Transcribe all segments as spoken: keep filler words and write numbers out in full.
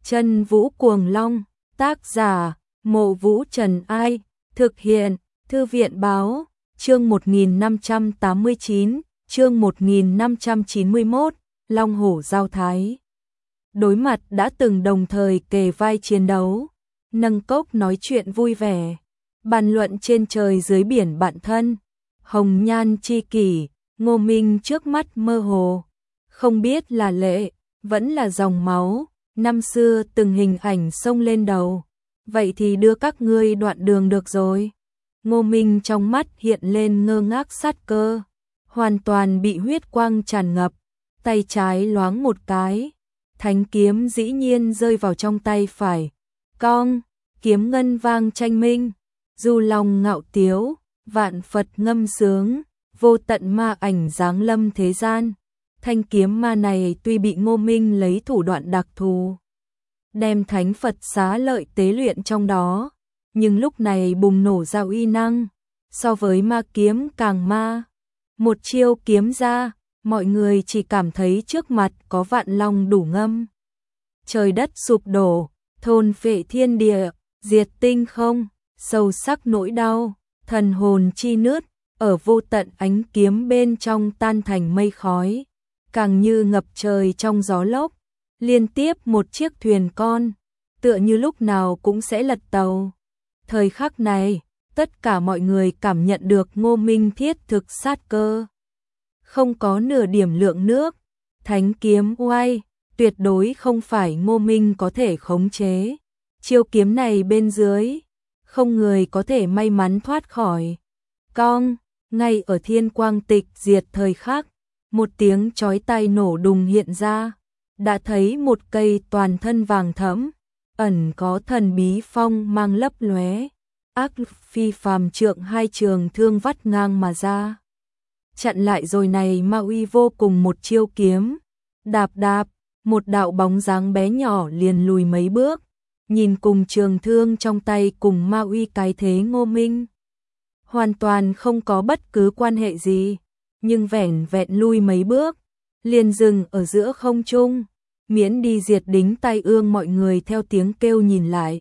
Chân Vũ Cuồng Long, tác giả, Mộ Vũ Trần Ai, thực hiện, Thư viện Báo, chương một nghìn năm trăm tám mươi chín, chương một nghìn năm trăm chín mươi mốt, Long Hổ Giao Thái. Đối mặt đã từng đồng thời kề vai chiến đấu, nâng cốc nói chuyện vui vẻ, bàn luận trên trời dưới biển bạn thân, hồng nhan chi kỷ, Ngô Minh trước mắt mơ hồ, không biết là lệ, vẫn là dòng máu, năm xưa từng hình ảnh xông lên đầu, vậy thì đưa các ngươi đoạn đường được rồi. Ngô Minh trong mắt hiện lên ngơ ngác sát cơ, hoàn toàn bị huyết quang tràn ngập, tay trái loáng một cái, thánh kiếm dĩ nhiên rơi vào trong tay phải, cong, kiếm ngân vang tranh minh, du long ngạo tiếu, vạn Phật ngâm sướng, vô tận ma ảnh giáng lâm thế gian. Thanh kiếm ma này tuy bị Ngô Minh lấy thủ đoạn đặc thù, đem thánh Phật xá lợi tế luyện trong đó, nhưng lúc này bùng nổ ra uy năng, so với ma kiếm càng ma. Một chiêu kiếm ra, mọi người chỉ cảm thấy trước mặt có vạn long đủ ngâm. Trời đất sụp đổ, thôn phệ thiên địa, diệt tinh không, sâu sắc nỗi đau, thần hồn chi nứt, ở vô tận ánh kiếm bên trong tan thành mây khói, càng như ngập trời trong gió lốc, liên tiếp một chiếc thuyền con, tựa như lúc nào cũng sẽ lật tàu. Thời khắc này, tất cả mọi người cảm nhận được Ngô Minh thiết thực sát cơ. Không có nửa điểm lượng nước, thánh kiếm oai, tuyệt đối không phải Ngô Minh có thể khống chế. Chiêu kiếm này bên dưới, không người có thể may mắn thoát khỏi. Cong, ngay ở thiên quang tịch diệt thời khắc, một tiếng chói tai nổ đùng hiện ra, đã thấy một cây toàn thân vàng thẫm, ẩn có thần bí phong mang lấp lóe, ác phi phàm trượng hai trường thương vắt ngang mà ra. Chặn lại rồi này ma uy vô cùng một chiêu kiếm, đạp đạp, một đạo bóng dáng bé nhỏ liền lùi mấy bước, nhìn cùng trường thương trong tay cùng ma uy cái thế Ngô Minh. Hoàn toàn không có bất cứ quan hệ gì, nhưng vẻn vẹn lui mấy bước, liền dừng ở giữa không trung, miễn đi diệt đính tai ương. Mọi người theo tiếng kêu nhìn lại,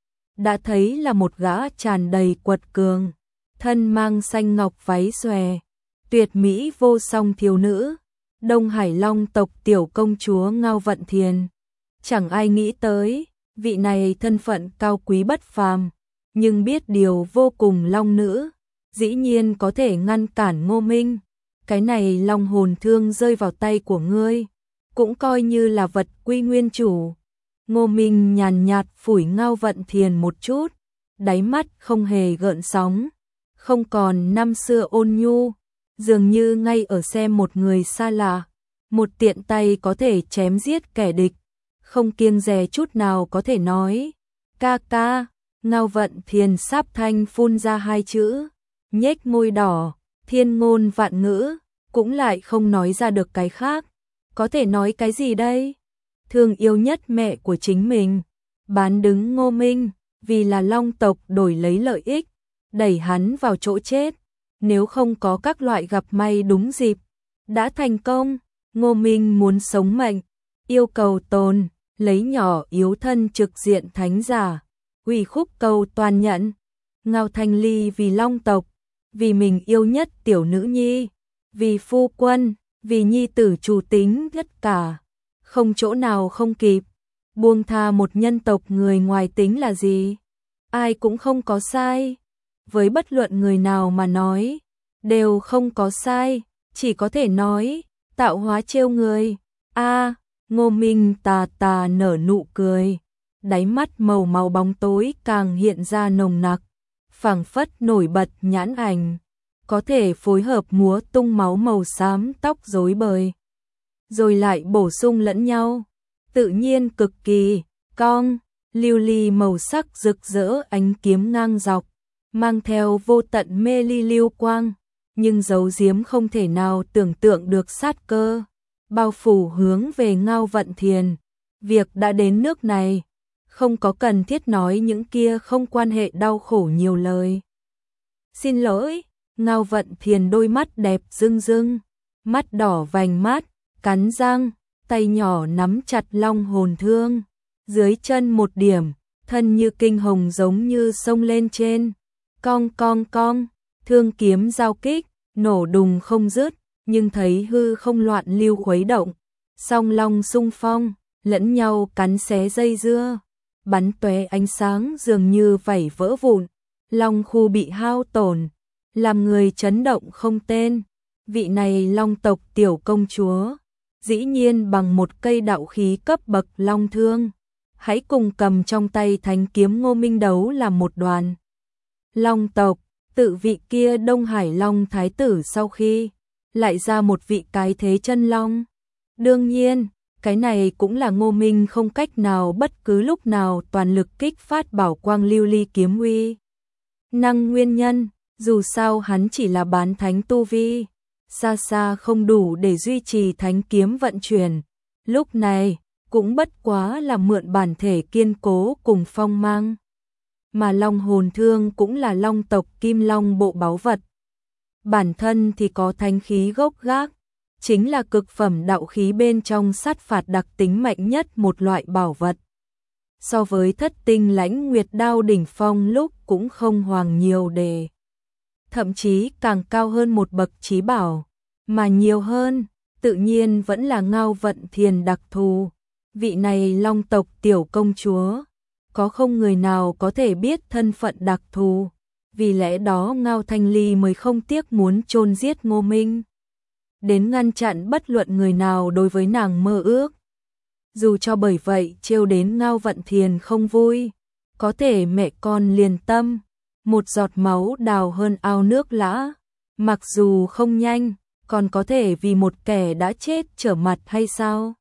đã thấy là một gã tràn đầy quật cường, thân mang xanh ngọc váy xòe, tuyệt mỹ vô song thiếu nữ, Đông Hải Long tộc tiểu công chúa Ngao Vận Thiền. Chẳng ai nghĩ tới, vị này thân phận cao quý bất phàm, nhưng biết điều vô cùng long nữ, dĩ nhiên có thể ngăn cản Ngô Minh. Cái này long hồn thương rơi vào tay của ngươi, cũng coi như là vật quy nguyên chủ. Ngô Minh nhàn nhạt phủi Ngao Vận Thiền một chút, đáy mắt không hề gợn sóng, không còn năm xưa ôn nhu, dường như ngay ở xem một người xa lạ, một tiện tay có thể chém giết kẻ địch, không kiêng dè chút nào có thể nói. Ca ca, Ngao Vận Thiền sáp thanh phun ra hai chữ, nhếch môi đỏ, thiên ngôn vạn ngữ, cũng lại không nói ra được cái khác. Có thể nói cái gì đây? Thương yêu nhất mẹ của chính mình, bán đứng Ngô Minh, vì là long tộc đổi lấy lợi ích, đẩy hắn vào chỗ chết. Nếu không có các loại gặp may đúng dịp, đã thành công. Ngô Minh muốn sống mệnh, yêu cầu tồn, lấy nhỏ yếu thân trực diện thánh giả, ủy khúc cầu toàn nhận. Ngao Thanh Ly vì long tộc, vì mình yêu nhất tiểu nữ nhi, vì phu quân, vì nhi tử chủ tính tất cả, không chỗ nào không kịp. Buông tha một nhân tộc người ngoài tính là gì? Ai cũng không có sai. Với bất luận người nào mà nói, đều không có sai, chỉ có thể nói, tạo hóa trêu người. A, Ngô Minh tà tà nở nụ cười, đáy mắt màu màu bóng tối càng hiện ra nồng nặc, phảng phất nổi bật nhãn ảnh, có thể phối hợp múa tung máu màu xám tóc rối bời, rồi lại bổ sung lẫn nhau, tự nhiên cực kỳ. Cong, lưu ly màu sắc rực rỡ ánh kiếm ngang dọc, mang theo vô tận mê ly lưu quang, nhưng giấu giếm không thể nào tưởng tượng được sát cơ, bao phủ hướng về Ngao Vận Thiền. Việc đã đến nước này, không có cần thiết nói những kia không quan hệ đau khổ nhiều lời. Xin lỗi. Ngao Vận Thiền đôi mắt đẹp rưng rưng, mắt đỏ vành mắt, cắn răng, tay nhỏ nắm chặt long hồn thương, dưới chân một điểm, thân như kinh hồng giống như sông lên trên, cong cong cong, thương kiếm giao kích, nổ đùng không dứt, nhưng thấy hư không loạn lưu khuấy động, song long xung phong, lẫn nhau cắn xé dây dưa, bắn tóe ánh sáng dường như vảy vỡ vụn, long khu bị hao tổn, làm người chấn động không tên. Vị này long tộc tiểu công chúa, dĩ nhiên bằng một cây đạo khí cấp bậc long thương, hãy cùng cầm trong tay thánh kiếm Ngô Minh đấu làm một đoàn. Long tộc, tự vị kia Đông Hải Long thái tử sau khi lại ra một vị cái thế chân long. Đương nhiên, cái này cũng là Ngô Minh không cách nào bất cứ lúc nào toàn lực kích phát bảo quang lưu ly kiếm uy năng nguyên nhân, dù sao hắn chỉ là bán thánh tu vi, xa xa không đủ để duy trì thánh kiếm vận chuyển. Lúc này, cũng bất quá là mượn bản thể kiên cố cùng phong mang. Mà long hồn thương cũng là long tộc kim long bộ báu vật. Bản thân thì có thánh khí gốc gác, chính là cực phẩm đạo khí bên trong sát phạt đặc tính mạnh nhất một loại bảo vật. So với thất tinh lãnh nguyệt đao đỉnh phong lúc cũng không hoàng nhiều đề. Thậm chí càng cao hơn một bậc chí bảo, mà nhiều hơn, tự nhiên vẫn là Ngao Vận Thiền đặc thù. Vị này long tộc tiểu công chúa, có không người nào có thể biết thân phận đặc thù, vì lẽ đó Ngao Thanh Ly mới không tiếc muốn chôn giết Ngô Minh, đến ngăn chặn bất luận người nào đối với nàng mơ ước. Dù cho bởi vậy trêu đến Ngao Vận Thiền không vui, có thể mẹ con liền tâm, một giọt máu đào hơn ao nước lã, mặc dù không nhanh, còn có thể vì một kẻ đã chết trở mặt hay sao?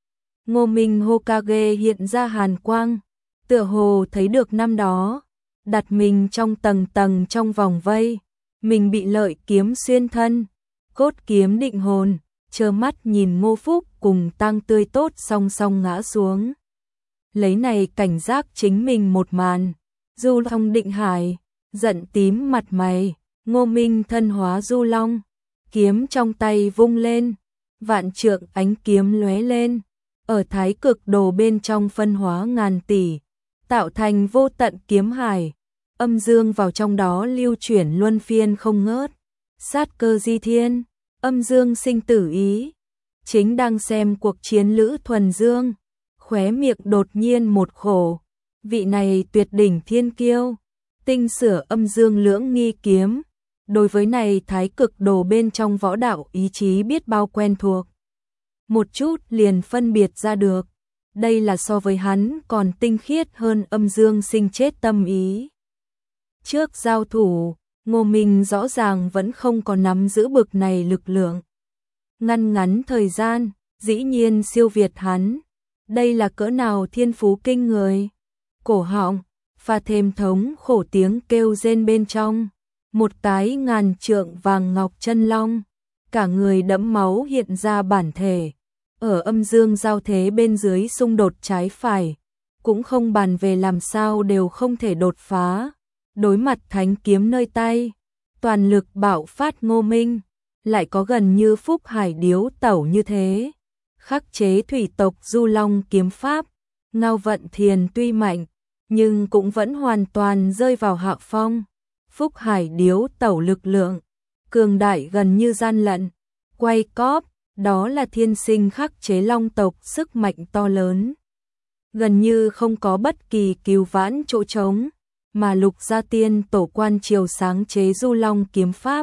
Ngô Minh Hokage hiện ra hàn quang, tựa hồ thấy được năm đó, đặt mình trong tầng tầng trong vòng vây, mình bị lợi kiếm xuyên thân, cốt kiếm định hồn, trơ mắt nhìn Ngô Phúc cùng Tăng Tươi Tốt song song ngã xuống. Lấy này cảnh giác chính mình một màn, Du Long Định Hải, giận tím mặt mày, Ngô Minh thân hóa Du Long, kiếm trong tay vung lên, vạn trượng ánh kiếm lóe lên, ở thái cực đồ bên trong phân hóa ngàn tỷ, tạo thành vô tận kiếm hải, âm dương vào trong đó lưu chuyển luân phiên không ngớt, sát cơ di thiên, âm dương sinh tử ý. Chính đang xem cuộc chiến Lữ Thuần Dương, khóe miệng đột nhiên một khổ, vị này tuyệt đỉnh thiên kiêu, tinh sửa âm dương lưỡng nghi kiếm, đối với này thái cực đồ bên trong võ đạo ý chí biết bao quen thuộc. Một chút liền phân biệt ra được, đây là so với hắn còn tinh khiết hơn âm dương sinh chết tâm ý. Trước giao thủ, Ngô Minh rõ ràng vẫn không có nắm giữ bực này lực lượng. Ngăn ngắn thời gian, dĩ nhiên siêu việt hắn. Đây là cỡ nào thiên phú kinh người. Cổ họng, pha thêm thống khổ tiếng kêu rên bên trong. Một cái ngàn trượng vàng ngọc chân long, cả người đẫm máu hiện ra bản thể. Ở âm dương giao thế bên dưới xung đột trái phải, cũng không bàn về làm sao đều không thể đột phá. Đối mặt thánh kiếm nơi tay, toàn lực bạo phát Ngô Minh, lại có gần như Phúc Hải điếu tẩu như thế. Khắc chế thủy tộc Du Long kiếm pháp, Ngao Vận Thiền tuy mạnh, nhưng cũng vẫn hoàn toàn rơi vào hạ phong. Phúc Hải điếu tẩu lực lượng, cường đại gần như gian lận, quay cóp, đó là thiên sinh khắc chế long tộc sức mạnh to lớn. Gần như không có bất kỳ cứu vãn chỗ trống, mà Lục Gia Tiên tổ quan triều sáng chế Du Long kiếm pháp.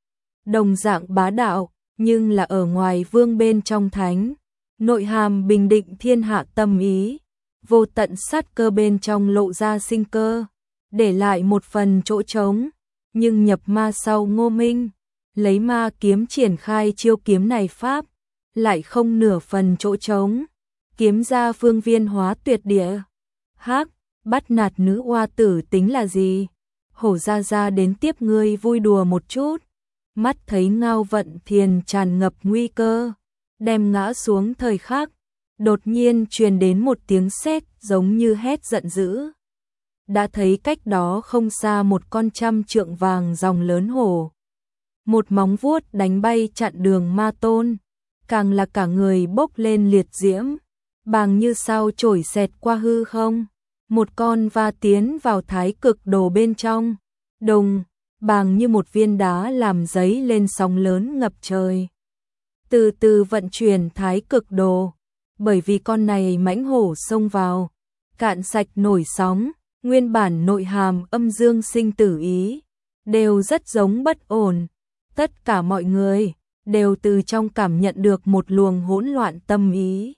Đồng dạng bá đạo, nhưng là ở ngoài vương bên trong thánh, nội hàm bình định thiên hạ tâm ý, vô tận sát cơ bên trong lộ ra sinh cơ, để lại một phần chỗ trống, nhưng nhập ma sau Ngô Minh, lấy ma kiếm triển khai chiêu kiếm này pháp, lại không nửa phần chỗ trống, kiếm ra phương viên hóa tuyệt địa. Hắc, bắt nạt nữ oa tử tính là gì? Hổ ra ra đến tiếp ngươi vui đùa một chút. Mắt thấy Ngao Vận Thiền tràn ngập nguy cơ, đem ngã xuống thời khắc, đột nhiên truyền đến một tiếng sét giống như hét giận dữ. Đã thấy cách đó không xa một con trăm trượng vàng ròng lớn hổ. Một móng vuốt đánh bay chặn đường ma tôn, càng là cả người bốc lên liệt diễm, bàng như sao chổi xẹt qua hư không, một con va tiến vào thái cực đồ bên trong, đùng, bàng như một viên đá làm giấy lên sóng lớn ngập trời. Từ từ vận chuyển thái cực đồ, bởi vì con này mãnh hổ xông vào, cạn sạch nổi sóng, nguyên bản nội hàm âm dương sinh tử ý, đều rất giống bất ổn. Tất cả mọi người đều từ trong cảm nhận được một luồng hỗn loạn tâm ý.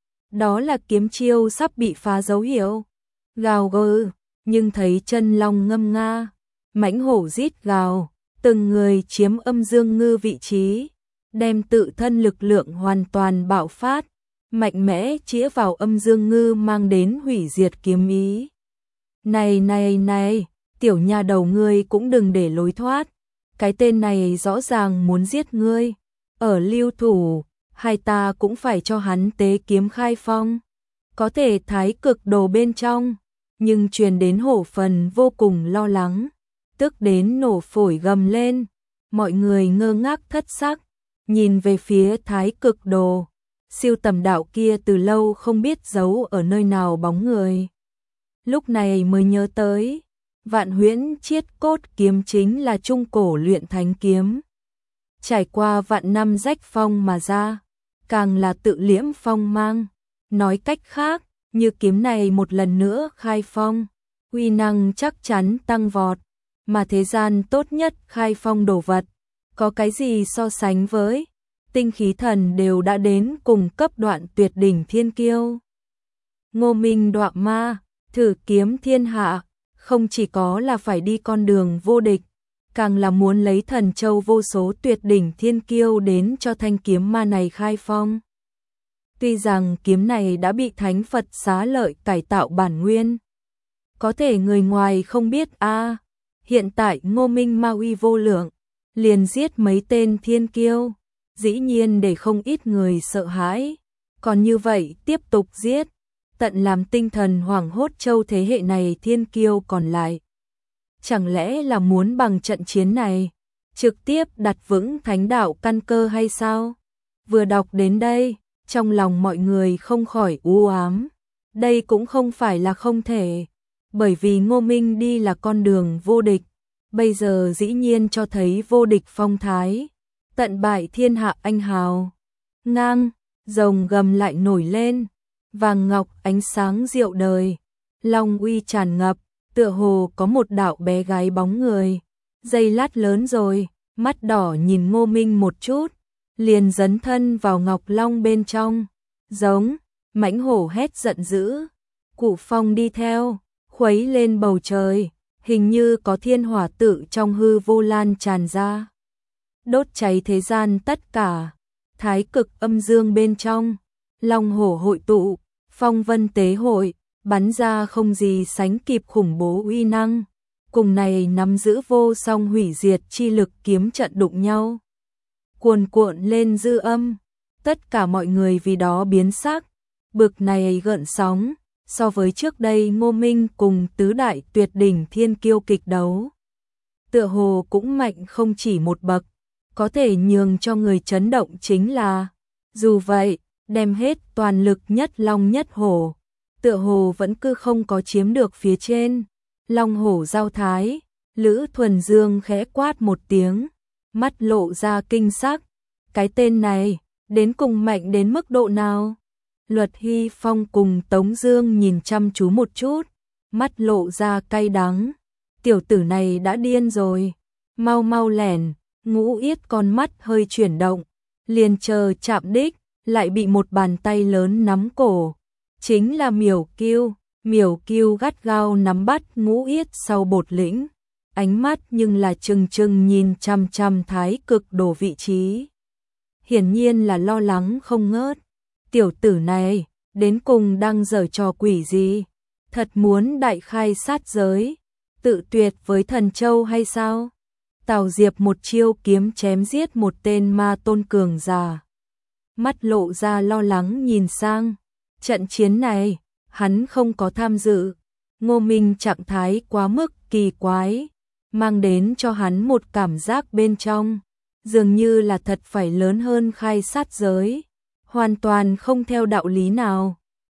Đó là kiếm chiêu sắp bị phá dấu hiệu. Gào gừ, nhưng thấy chân long ngâm nga, mãnh hổ rít gào, từng người chiếm âm dương ngư vị trí, đem tự thân lực lượng hoàn toàn bạo phát, mạnh mẽ chĩa vào âm dương ngư mang đến hủy diệt kiếm ý. Này này này, tiểu nha đầu ngươi cũng đừng để lối thoát, cái tên này rõ ràng muốn giết ngươi, ở lưu thủ, hai ta cũng phải cho hắn tế kiếm khai phong. Có thể thái cực đồ bên trong, nhưng truyền đến hổ phần vô cùng lo lắng, tức đến nổ phổi gầm lên, mọi người ngơ ngác thất sắc, nhìn về phía thái cực đồ, siêu tầm đạo kia từ lâu không biết giấu ở nơi nào bóng người. Lúc này mới nhớ tới, Vạn Huyễn Chiết Cốt kiếm chính là trung cổ luyện thánh kiếm. Trải qua vạn năm rách phong mà ra, càng là tự liễm phong mang. Nói cách khác, như kiếm này một lần nữa khai phong, uy năng chắc chắn tăng vọt, mà thế gian tốt nhất khai phong đồ vật, có cái gì so sánh với tinh khí thần đều đã đến cùng cấp đoạn tuyệt đỉnh thiên kiêu. Ngô Minh đọa ma, thử kiếm thiên hạ, không chỉ có là phải đi con đường vô địch, càng là muốn lấy thần châu vô số tuyệt đỉnh thiên kiêu đến cho thanh kiếm ma này khai phong. Tuy rằng kiếm này đã bị Thánh Phật xá lợi cải tạo bản nguyên, có thể người ngoài không biết a, à, hiện tại Ngô Minh ma uy vô lượng, liền giết mấy tên thiên kiêu, dĩ nhiên để không ít người sợ hãi, còn như vậy tiếp tục giết, tận làm tinh thần hoảng hốt châu thế hệ này thiên kiêu còn lại. Chẳng lẽ là muốn bằng trận chiến này, trực tiếp đặt vững thánh đạo căn cơ hay sao? Vừa đọc đến đây, trong lòng mọi người không khỏi u ám. Đây cũng không phải là không thể, bởi vì Ngô Minh đi là con đường vô địch, bây giờ dĩ nhiên cho thấy vô địch phong thái, tận bại thiên hạ anh hào. Ngang, rồng gầm lại nổi lên, vàng ngọc ánh sáng diệu đời, long uy tràn ngập, tựa hồ có một đạo bé gái bóng người. Giây lát lớn rồi, mắt đỏ nhìn Ngô Minh một chút, liền dấn thân vào ngọc long bên trong, giống, mãnh hổ hét giận dữ, cụ phong đi theo, khuấy lên bầu trời, hình như có thiên hỏa tự trong hư vô lan tràn ra, đốt cháy thế gian tất cả. Thái cực âm dương bên trong, long hổ hội tụ, phong vân tế hội, bắn ra không gì sánh kịp khủng bố uy năng, cùng này nắm giữ vô song hủy diệt chi lực kiếm trận đụng nhau, cuồn cuộn lên dư âm, tất cả mọi người vì đó biến sắc, bực này gợn sóng, so với trước đây Ngô Minh cùng tứ đại tuyệt đỉnh thiên kiêu kịch đấu, tựa hồ cũng mạnh không chỉ một bậc, có thể nhường cho người chấn động chính là, dù vậy, đem hết toàn lực nhất long nhất hổ, tựa hồ vẫn cứ không có chiếm được phía trên. Long hổ giao thái, Lữ Thuần Dương khẽ quát một tiếng, mắt lộ ra kinh sắc, cái tên này, đến cùng mạnh đến mức độ nào? Luật Hy Phong cùng Tống Dương nhìn chăm chú một chút, mắt lộ ra cay đắng, tiểu tử này đã điên rồi, mau mau lẻn. Ngũ Yết con mắt hơi chuyển động, liền chờ chạm đích, lại bị một bàn tay lớn nắm cổ, chính là Miểu Kiêu. Miểu Kiêu gắt gao nắm bắt Ngũ Yết sau bột lĩnh, ánh mắt nhưng là trừng trừng nhìn chăm chăm thái cực đồ vị trí, hiển nhiên là lo lắng không ngớt. Tiểu tử này đến cùng đang giở trò quỷ gì? Thật muốn đại khai sát giới, tự tuyệt với thần châu hay sao? Tào Diệp một chiêu kiếm chém giết một tên ma tôn cường giả, mắt lộ ra lo lắng nhìn sang. Trận chiến này, hắn không có tham dự. Ngô Minh trạng thái quá mức kỳ quái, mang đến cho hắn một cảm giác bên trong, dường như là thật phải lớn hơn khai sát giới, hoàn toàn không theo đạo lý nào.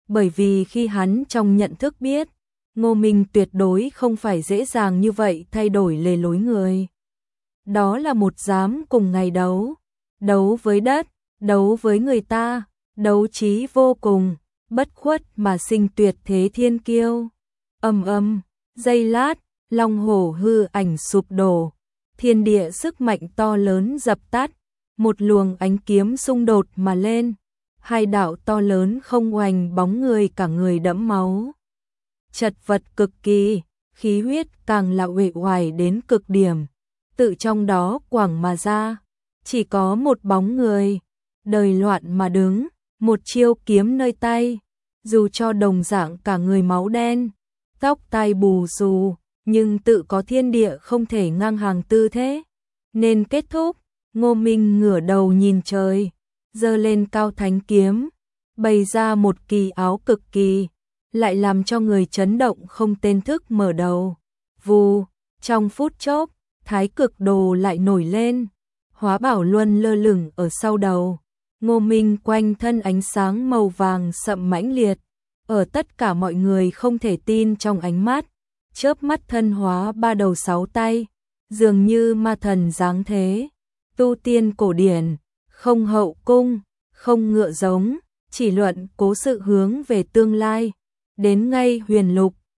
bởi vì khi hắn trong nhận thức biết, Ngô Minh tuyệt đối không phải dễ dàng như vậy thay đổi lề lối người. Đó là một dám cùng ngày đấu, đấu với đất, đấu với người ta, đấu trí vô cùng, bất khuất mà sinh tuyệt thế thiên kiêu. Ầm ầm, giây lát, long hổ hư ảnh sụp đổ, thiên địa sức mạnh to lớn dập tắt, một luồng ánh kiếm xung đột mà lên, hai đạo to lớn không oanh bóng người cả người đẫm máu. Chật vật cực kỳ, khí huyết càng là uể oải đến cực điểm, tự trong đó quẳng mà ra, chỉ có một bóng người, đời loạn mà đứng, một chiêu kiếm nơi tay, dù cho đồng dạng cả người máu đen, tóc tai bù xù, nhưng tự có thiên địa không thể ngang hàng tư thế, nên kết thúc. Ngô Minh ngửa đầu nhìn trời, giơ lên cao thánh kiếm, bày ra một kỳ áo cực kỳ, lại làm cho người chấn động không tên thức mở đầu. Vù, trong phút chốc, thái cực đồ lại nổi lên, hóa bảo luân lơ lửng ở sau đầu. Ngô Minh quanh thân ánh sáng màu vàng sậm mãnh liệt, ở tất cả mọi người không thể tin trong ánh mắt, chớp mắt thân hóa ba đầu sáu tay, dường như ma thần dáng thế. Tu tiên cổ điển, không hậu cung, không ngựa giống, chỉ luận cố sự hướng về tương lai, đến ngay huyền lục,